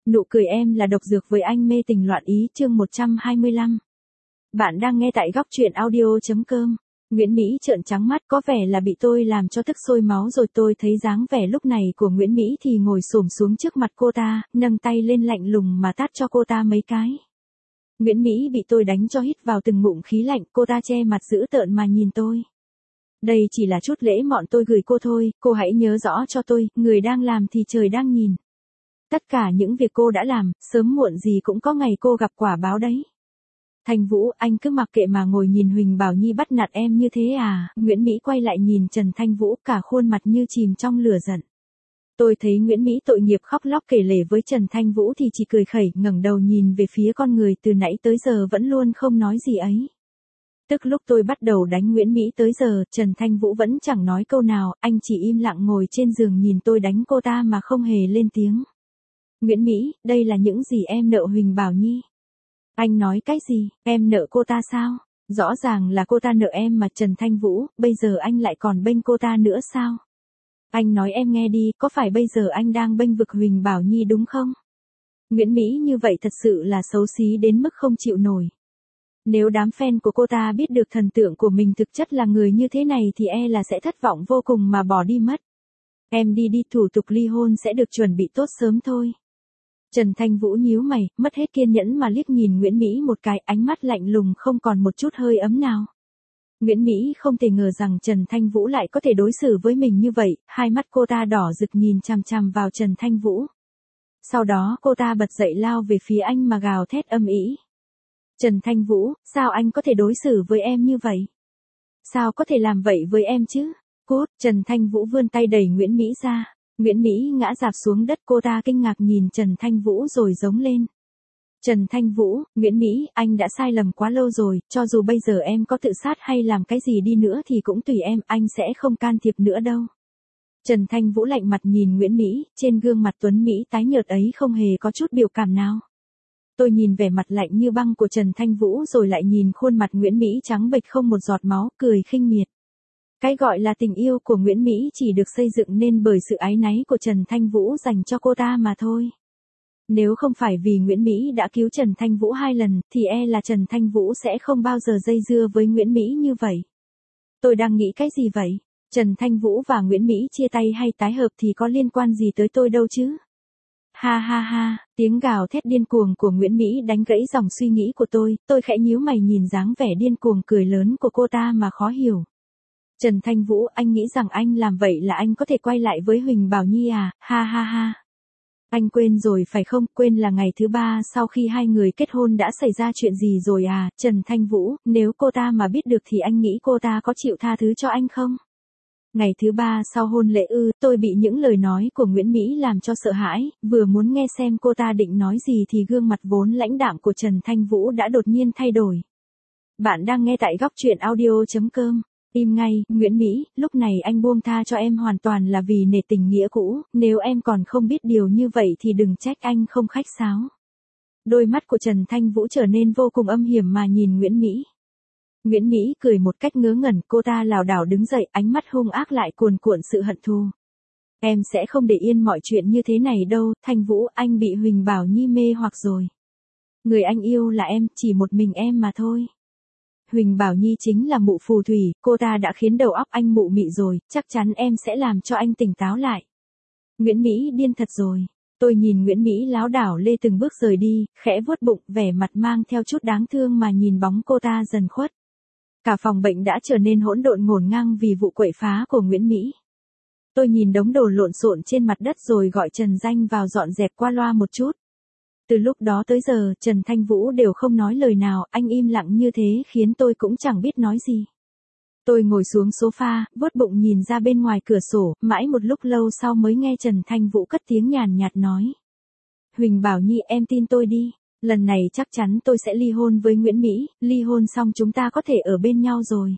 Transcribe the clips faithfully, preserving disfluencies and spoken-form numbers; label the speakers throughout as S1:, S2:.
S1: Nụ cười em là độc dược với anh mê tình loạn ý chương một trăm hai mươi lăm. Bạn đang nghe tại góc truyện audio.com. Nguyễn Mỹ trợn trắng mắt có vẻ là bị tôi làm cho tức sôi máu rồi. Tôi thấy dáng vẻ lúc này của Nguyễn Mỹ thì ngồi xổm xuống trước mặt cô ta, nâng tay lên lạnh lùng mà tát cho cô ta mấy cái. Nguyễn Mỹ bị tôi đánh cho hít vào từng ngụm khí lạnh, cô ta che mặt dữ tợn mà nhìn tôi. Đây chỉ là chút lễ mọn tôi gửi cô thôi, cô hãy nhớ rõ cho tôi, người đang làm thì trời đang nhìn. Tất cả những việc cô đã làm, sớm muộn gì cũng có ngày cô gặp quả báo đấy. Thanh Vũ, anh cứ mặc kệ mà ngồi nhìn Huỳnh Bảo Nhi bắt nạt em như thế à? Nguyễn Mỹ quay lại nhìn Trần Thanh Vũ, cả khuôn mặt như chìm trong lửa giận. Tôi thấy Nguyễn Mỹ tội nghiệp khóc lóc kể lể với Trần Thanh Vũ thì chỉ cười khẩy, ngẩng đầu nhìn về phía con người từ nãy tới giờ vẫn luôn không nói gì ấy. Tức lúc tôi bắt đầu đánh Nguyễn Mỹ tới giờ, Trần Thanh Vũ vẫn chẳng nói câu nào, anh chỉ im lặng ngồi trên giường nhìn tôi đánh cô ta mà không hề lên tiếng. Nguyễn Mỹ, đây là những gì em nợ Huỳnh Bảo Nhi. Anh nói cái gì, em nợ cô ta sao? Rõ ràng là cô ta nợ em mà Trần Thanh Vũ, bây giờ anh lại còn bênh cô ta nữa sao? Anh nói em nghe đi, có phải bây giờ anh đang bênh vực Huỳnh Bảo Nhi đúng không? Nguyễn Mỹ như vậy thật sự là xấu xí đến mức không chịu nổi. Nếu đám fan của cô ta biết được thần tượng của mình thực chất là người như thế này thì e là sẽ thất vọng vô cùng mà bỏ đi mất. Em đi đi, thủ tục ly hôn sẽ được chuẩn bị tốt sớm thôi. Trần Thanh Vũ nhíu mày, mất hết kiên nhẫn mà liếc nhìn Nguyễn Mỹ một cái, ánh mắt lạnh lùng không còn một chút hơi ấm nào. Nguyễn Mỹ không thể ngờ rằng Trần Thanh Vũ lại có thể đối xử với mình như vậy, hai mắt cô ta đỏ rực nhìn chằm chằm vào Trần Thanh Vũ. Sau đó cô ta bật dậy lao về phía anh mà gào thét âm ĩ. Trần Thanh Vũ, sao anh có thể đối xử với em như vậy? Sao có thể làm vậy với em chứ? Cút, Trần Thanh Vũ vươn tay đẩy Nguyễn Mỹ ra. Nguyễn Mỹ ngã rạp xuống đất, cô ta kinh ngạc nhìn Trần Thanh Vũ rồi giống lên. Trần Thanh Vũ, Nguyễn Mỹ, anh đã sai lầm quá lâu rồi, cho dù bây giờ em có tự sát hay làm cái gì đi nữa thì cũng tùy em, anh sẽ không can thiệp nữa đâu. Trần Thanh Vũ lạnh mặt nhìn Nguyễn Mỹ, trên gương mặt tuấn Mỹ tái nhợt ấy không hề có chút biểu cảm nào. Tôi nhìn vẻ mặt lạnh như băng của Trần Thanh Vũ rồi lại nhìn khuôn mặt Nguyễn Mỹ trắng bệch không một giọt máu, cười khinh miệt. Cái gọi là tình yêu của Nguyễn Mỹ chỉ được xây dựng nên bởi sự áy náy của Trần Thanh Vũ dành cho cô ta mà thôi. Nếu không phải vì Nguyễn Mỹ đã cứu Trần Thanh Vũ hai lần, thì e là Trần Thanh Vũ sẽ không bao giờ dây dưa với Nguyễn Mỹ như vậy. Tôi đang nghĩ cái gì vậy? Trần Thanh Vũ và Nguyễn Mỹ chia tay hay tái hợp thì có liên quan gì tới tôi đâu chứ? Ha ha ha, tiếng gào thét điên cuồng của Nguyễn Mỹ đánh gãy dòng suy nghĩ của tôi, tôi khẽ nhíu mày nhìn dáng vẻ điên cuồng cười lớn của cô ta mà khó hiểu. Trần Thanh Vũ, anh nghĩ rằng anh làm vậy là anh có thể quay lại với Huỳnh Bảo Nhi à? Ha ha ha. Anh quên rồi phải không? Quên là ngày thứ ba sau khi hai người kết hôn đã xảy ra chuyện gì rồi à? Trần Thanh Vũ, nếu cô ta mà biết được thì anh nghĩ cô ta có chịu tha thứ cho anh không? Ngày thứ ba sau hôn lễ ư? Tôi bị những lời nói của Nguyễn Mỹ làm cho sợ hãi, vừa muốn nghe xem cô ta định nói gì thì gương mặt vốn lãnh đạm của Trần Thanh Vũ đã đột nhiên thay đổi. Bạn đang nghe tại góc truyện audio.com. Im ngay, Nguyễn Mỹ, lúc này anh buông tha cho em hoàn toàn là vì nể tình nghĩa cũ, nếu em còn không biết điều như vậy thì đừng trách anh không khách sáo. Đôi mắt của Trần Thanh Vũ trở nên vô cùng âm hiểm mà nhìn Nguyễn Mỹ. Nguyễn Mỹ cười một cách ngớ ngẩn, cô ta lảo đảo đứng dậy, ánh mắt hung ác lại cuồn cuộn sự hận thù. Em sẽ không để yên mọi chuyện như thế này đâu, Thanh Vũ, anh bị Huỳnh Bảo Nhi mê hoặc rồi. Người anh yêu là em, chỉ một mình em mà thôi. Huỳnh Bảo Nhi chính là mụ phù thủy, cô ta đã khiến đầu óc anh mụ mị rồi, chắc chắn em sẽ làm cho anh tỉnh táo lại. Nguyễn Mỹ điên thật rồi. Tôi nhìn Nguyễn Mỹ lảo đảo lê từng bước rời đi, khẽ vuốt bụng, vẻ mặt mang theo chút đáng thương mà nhìn bóng cô ta dần khuất. Cả phòng bệnh đã trở nên hỗn độn ngổn ngang vì vụ quậy phá của Nguyễn Mỹ. Tôi nhìn đống đồ lộn xộn trên mặt đất rồi gọi Trần Danh vào dọn dẹp qua loa một chút. Từ lúc đó tới giờ, Trần Thanh Vũ đều không nói lời nào, anh im lặng như thế khiến tôi cũng chẳng biết nói gì. Tôi ngồi xuống sofa, vuốt bụng nhìn ra bên ngoài cửa sổ, mãi một lúc lâu sau mới nghe Trần Thanh Vũ cất tiếng nhàn nhạt nói. Huỳnh Bảo Nhi, em tin tôi đi, lần này chắc chắn tôi sẽ ly hôn với Nguyễn Mỹ, ly hôn xong chúng ta có thể ở bên nhau rồi.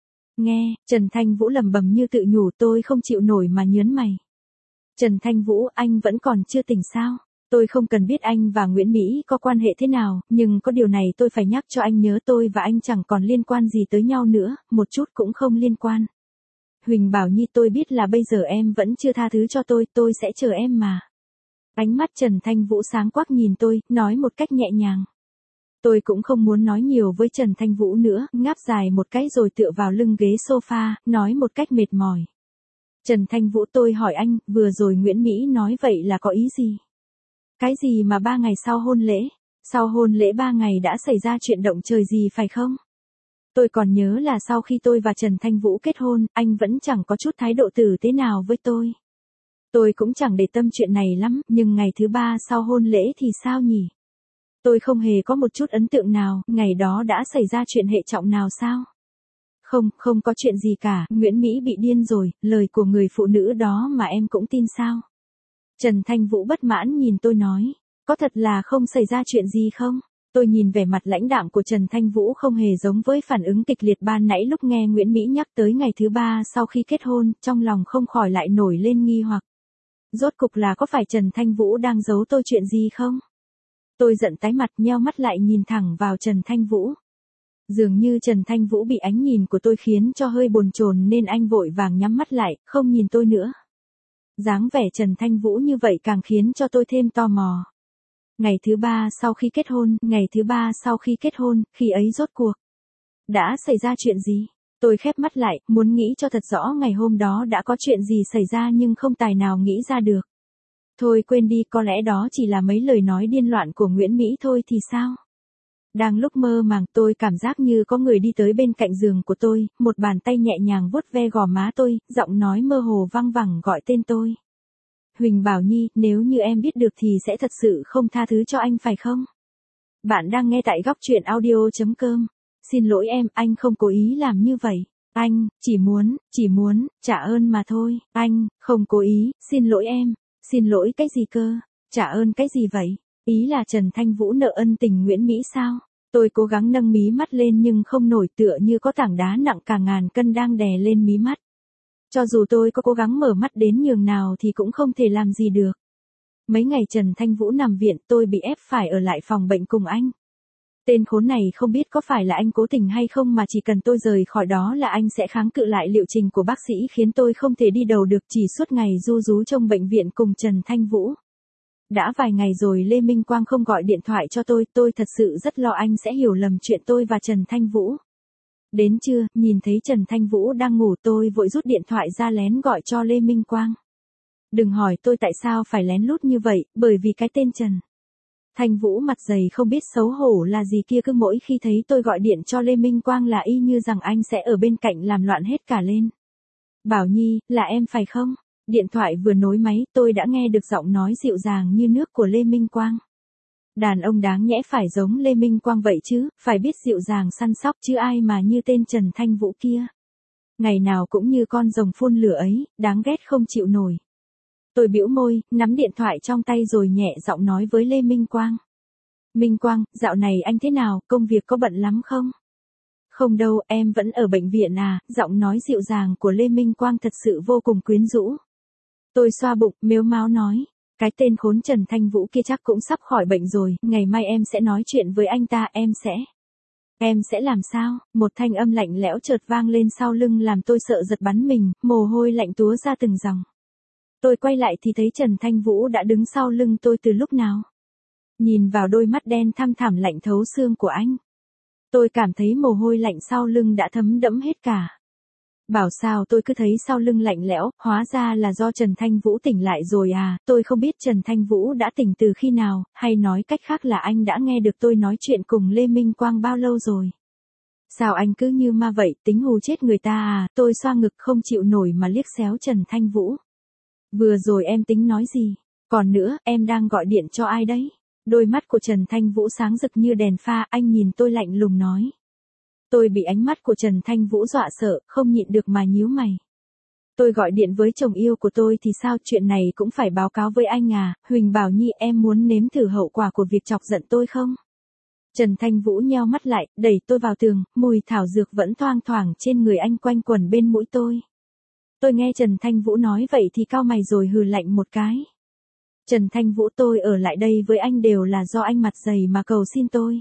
S1: Nghe, Trần Thanh Vũ lẩm bẩm như tự nhủ, tôi không chịu nổi mà nhớn mày. Trần Thanh Vũ, anh vẫn còn chưa tỉnh sao? Tôi không cần biết anh và Nguyễn Mỹ có quan hệ thế nào, nhưng có điều này tôi phải nhắc cho anh nhớ, tôi và anh chẳng còn liên quan gì tới nhau nữa, một chút cũng không liên quan. Huỳnh Bảo Nhi, tôi biết là bây giờ em vẫn chưa tha thứ cho tôi, tôi sẽ chờ em mà. Ánh mắt Trần Thanh Vũ sáng quắc nhìn tôi, nói một cách nhẹ nhàng. Tôi cũng không muốn nói nhiều với Trần Thanh Vũ nữa, ngáp dài một cái rồi tựa vào lưng ghế sofa, nói một cách mệt mỏi. Trần Thanh Vũ, tôi hỏi anh, vừa rồi Nguyễn Mỹ nói vậy là có ý gì? Cái gì mà ba ngày sau hôn lễ? Sau hôn lễ ba ngày đã xảy ra chuyện động trời gì phải không? Tôi còn nhớ là sau khi tôi và Trần Thanh Vũ kết hôn, anh vẫn chẳng có chút thái độ tử tế nào với tôi. Tôi cũng chẳng để tâm chuyện này lắm, nhưng ngày thứ ba sau hôn lễ thì sao nhỉ? Tôi không hề có một chút ấn tượng nào, ngày đó đã xảy ra chuyện hệ trọng nào sao? Không, không có chuyện gì cả, Nguyễn Mỹ bị điên rồi, lời của người phụ nữ đó mà em cũng tin sao? Trần Thanh Vũ bất mãn nhìn tôi nói, có thật là không xảy ra chuyện gì không? Tôi nhìn vẻ mặt lãnh đạm của Trần Thanh Vũ không hề giống với phản ứng kịch liệt ban nãy lúc nghe Nguyễn Mỹ nhắc tới ngày thứ ba sau khi kết hôn, trong lòng không khỏi lại nổi lên nghi hoặc. Rốt cục là có phải Trần Thanh Vũ đang giấu tôi chuyện gì không? Tôi giận tái mặt nheo mắt lại nhìn thẳng vào Trần Thanh Vũ. Dường như Trần Thanh Vũ bị ánh nhìn của tôi khiến cho hơi bồn chồn nên anh vội vàng nhắm mắt lại, không nhìn tôi nữa. Dáng vẻ Trần Thanh Vũ như vậy càng khiến cho tôi thêm tò mò. Ngày thứ ba sau khi kết hôn, ngày thứ ba sau khi kết hôn, khi ấy rốt cuộc đã xảy ra chuyện gì? Tôi khép mắt lại, muốn nghĩ cho thật rõ ngày hôm đó đã có chuyện gì xảy ra nhưng không tài nào nghĩ ra được. Thôi quên đi, có lẽ đó chỉ là mấy lời nói điên loạn của Nguyễn Mỹ thôi thì sao? Đang lúc mơ màng, tôi cảm giác như có người đi tới bên cạnh giường của tôi, một bàn tay nhẹ nhàng vuốt ve gò má tôi, giọng nói mơ hồ văng vẳng gọi tên tôi. Huỳnh Bảo Nhi, nếu như em biết được thì sẽ thật sự không tha thứ cho anh phải không? Bạn đang nghe tại góc truyện audio chấm com. Xin lỗi em, anh không cố ý làm như vậy. Anh, chỉ muốn, chỉ muốn, trả ơn mà thôi. Anh, không cố ý, xin lỗi em. Xin lỗi cái gì cơ? Trả ơn cái gì vậy? Ý là Trần Thanh Vũ nợ ân tình Nguyễn Mỹ sao? Tôi cố gắng nâng mí mắt lên nhưng không nổi, tựa như có tảng đá nặng cả ngàn cân đang đè lên mí mắt. Cho dù tôi có cố gắng mở mắt đến nhường nào thì cũng không thể làm gì được. Mấy ngày Trần Thanh Vũ nằm viện, tôi bị ép phải ở lại phòng bệnh cùng anh. Tên khốn này không biết có phải là anh cố tình hay không mà chỉ cần tôi rời khỏi đó là anh sẽ kháng cự lại liệu trình của bác sĩ khiến tôi không thể đi đầu được, chỉ suốt ngày ru rú trong bệnh viện cùng Trần Thanh Vũ. Đã vài ngày rồi Lê Minh Quang không gọi điện thoại cho tôi, tôi thật sự rất lo anh sẽ hiểu lầm chuyện tôi và Trần Thanh Vũ. Đến trưa, nhìn thấy Trần Thanh Vũ đang ngủ tôi vội rút điện thoại ra lén gọi cho Lê Minh Quang. Đừng hỏi tôi tại sao phải lén lút như vậy, bởi vì cái tên Trần Thanh Vũ mặt dày không biết xấu hổ là gì kia, cứ mỗi khi thấy tôi gọi điện cho Lê Minh Quang là y như rằng anh sẽ ở bên cạnh làm loạn hết cả lên. Bảo Nhi, là em phải không? Điện thoại vừa nối máy, tôi đã nghe được giọng nói dịu dàng như nước của Lê Minh Quang. Đàn ông đáng nhẽ phải giống Lê Minh Quang vậy chứ, phải biết dịu dàng săn sóc chứ ai mà như tên Trần Thanh Vũ kia. Ngày nào cũng như con rồng phun lửa ấy, đáng ghét không chịu nổi. Tôi bĩu môi, nắm điện thoại trong tay rồi nhẹ giọng nói với Lê Minh Quang. Minh Quang, dạo này anh thế nào, công việc có bận lắm không? Không đâu, em vẫn ở bệnh viện à, giọng nói dịu dàng của Lê Minh Quang thật sự vô cùng quyến rũ. Tôi xoa bụng, mếu máo nói. Cái tên khốn Trần Thanh Vũ kia chắc cũng sắp khỏi bệnh rồi, ngày mai em sẽ nói chuyện với anh ta, em sẽ... Em sẽ làm sao? Một thanh âm lạnh lẽo chợt vang lên sau lưng làm tôi sợ giật bắn mình, mồ hôi lạnh túa ra từng dòng. Tôi quay lại thì thấy Trần Thanh Vũ đã đứng sau lưng tôi từ lúc nào. Nhìn vào đôi mắt đen thăm thẳm lạnh thấu xương của anh. Tôi cảm thấy mồ hôi lạnh sau lưng đã thấm đẫm hết cả. Bảo sao tôi cứ thấy sau lưng lạnh lẽo, hóa ra là do Trần Thanh Vũ tỉnh lại rồi à, tôi không biết Trần Thanh Vũ đã tỉnh từ khi nào, hay nói cách khác là anh đã nghe được tôi nói chuyện cùng Lê Minh Quang bao lâu rồi. Sao anh cứ như ma vậy, tính hù chết người ta à, tôi xoa ngực không chịu nổi mà liếc xéo Trần Thanh Vũ. Vừa rồi em tính nói gì? Còn nữa, em đang gọi điện cho ai đấy? Đôi mắt của Trần Thanh Vũ sáng rực như đèn pha, anh nhìn tôi lạnh lùng nói. Tôi bị ánh mắt của Trần Thanh Vũ dọa sợ, không nhịn được mà nhíu mày. Tôi gọi điện với chồng yêu của tôi thì sao, chuyện này cũng phải báo cáo với anh à, Huỳnh Bảo Nhi, em muốn nếm thử hậu quả của việc chọc giận tôi không? Trần Thanh Vũ nheo mắt lại, đẩy tôi vào tường, mùi thảo dược vẫn thoang thoảng trên người anh quanh quẩn bên mũi tôi. Tôi nghe Trần Thanh Vũ nói vậy thì cau mày rồi hừ lạnh một cái. Trần Thanh Vũ, tôi ở lại đây với anh đều là do anh mặt dày mà cầu xin tôi.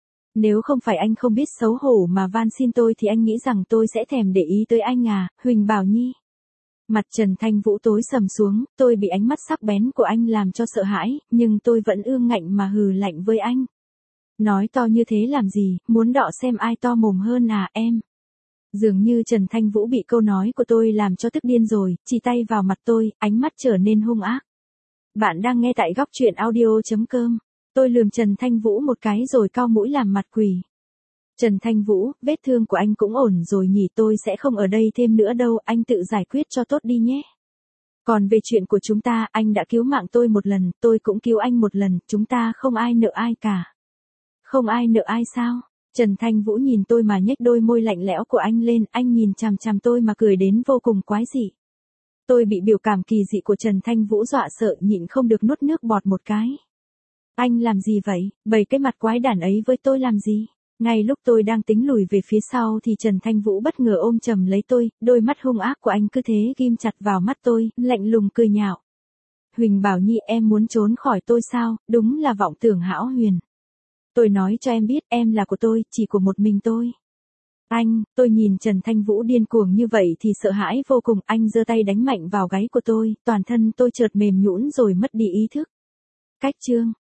S1: Nếu không phải anh không biết xấu hổ mà van xin tôi thì anh nghĩ rằng tôi sẽ thèm để ý tới anh à, Huỳnh Bảo Nhi. Mặt Trần Thanh Vũ tối sầm xuống, tôi bị ánh mắt sắc bén của anh làm cho sợ hãi, nhưng tôi vẫn ương ngạnh mà hừ lạnh với anh. Nói to như thế làm gì, muốn đọ xem ai to mồm hơn à em? Dường như Trần Thanh Vũ bị câu nói của tôi làm cho tức điên rồi, chỉ tay vào mặt tôi, ánh mắt trở nên hung ác. Bạn đang nghe tại góc truyện audio.com. Tôi lườm Trần Thanh Vũ một cái rồi cau mũi làm mặt quỷ. Trần Thanh Vũ, vết thương của anh cũng ổn rồi nhỉ, tôi sẽ không ở đây thêm nữa đâu, anh tự giải quyết cho tốt đi nhé. Còn về chuyện của chúng ta, anh đã cứu mạng tôi một lần, tôi cũng cứu anh một lần, chúng ta không ai nợ ai cả. Không ai nợ ai sao? Trần Thanh Vũ nhìn tôi mà nhếch đôi môi lạnh lẽo của anh lên, anh nhìn chằm chằm tôi mà cười đến vô cùng quái dị. Tôi bị biểu cảm kỳ dị của Trần Thanh Vũ dọa sợ, nhịn không được nuốt nước bọt một cái. Anh làm gì vậy, bày cái mặt quái đản ấy với tôi làm gì? Ngay lúc tôi đang tính lùi về phía sau thì Trần Thanh Vũ bất ngờ ôm chầm lấy tôi, đôi mắt hung ác của anh cứ thế ghim chặt vào mắt tôi, lạnh lùng cười nhạo. Huỳnh Bảo Nhi, em muốn trốn khỏi tôi sao, đúng là vọng tưởng hão huyền. Tôi nói cho em biết, em là của tôi, chỉ của một mình tôi. Anh, tôi nhìn Trần Thanh Vũ điên cuồng như vậy thì sợ hãi vô cùng, anh giơ tay đánh mạnh vào gáy của tôi, toàn thân tôi chợt mềm nhũn rồi mất đi ý thức. Cách chương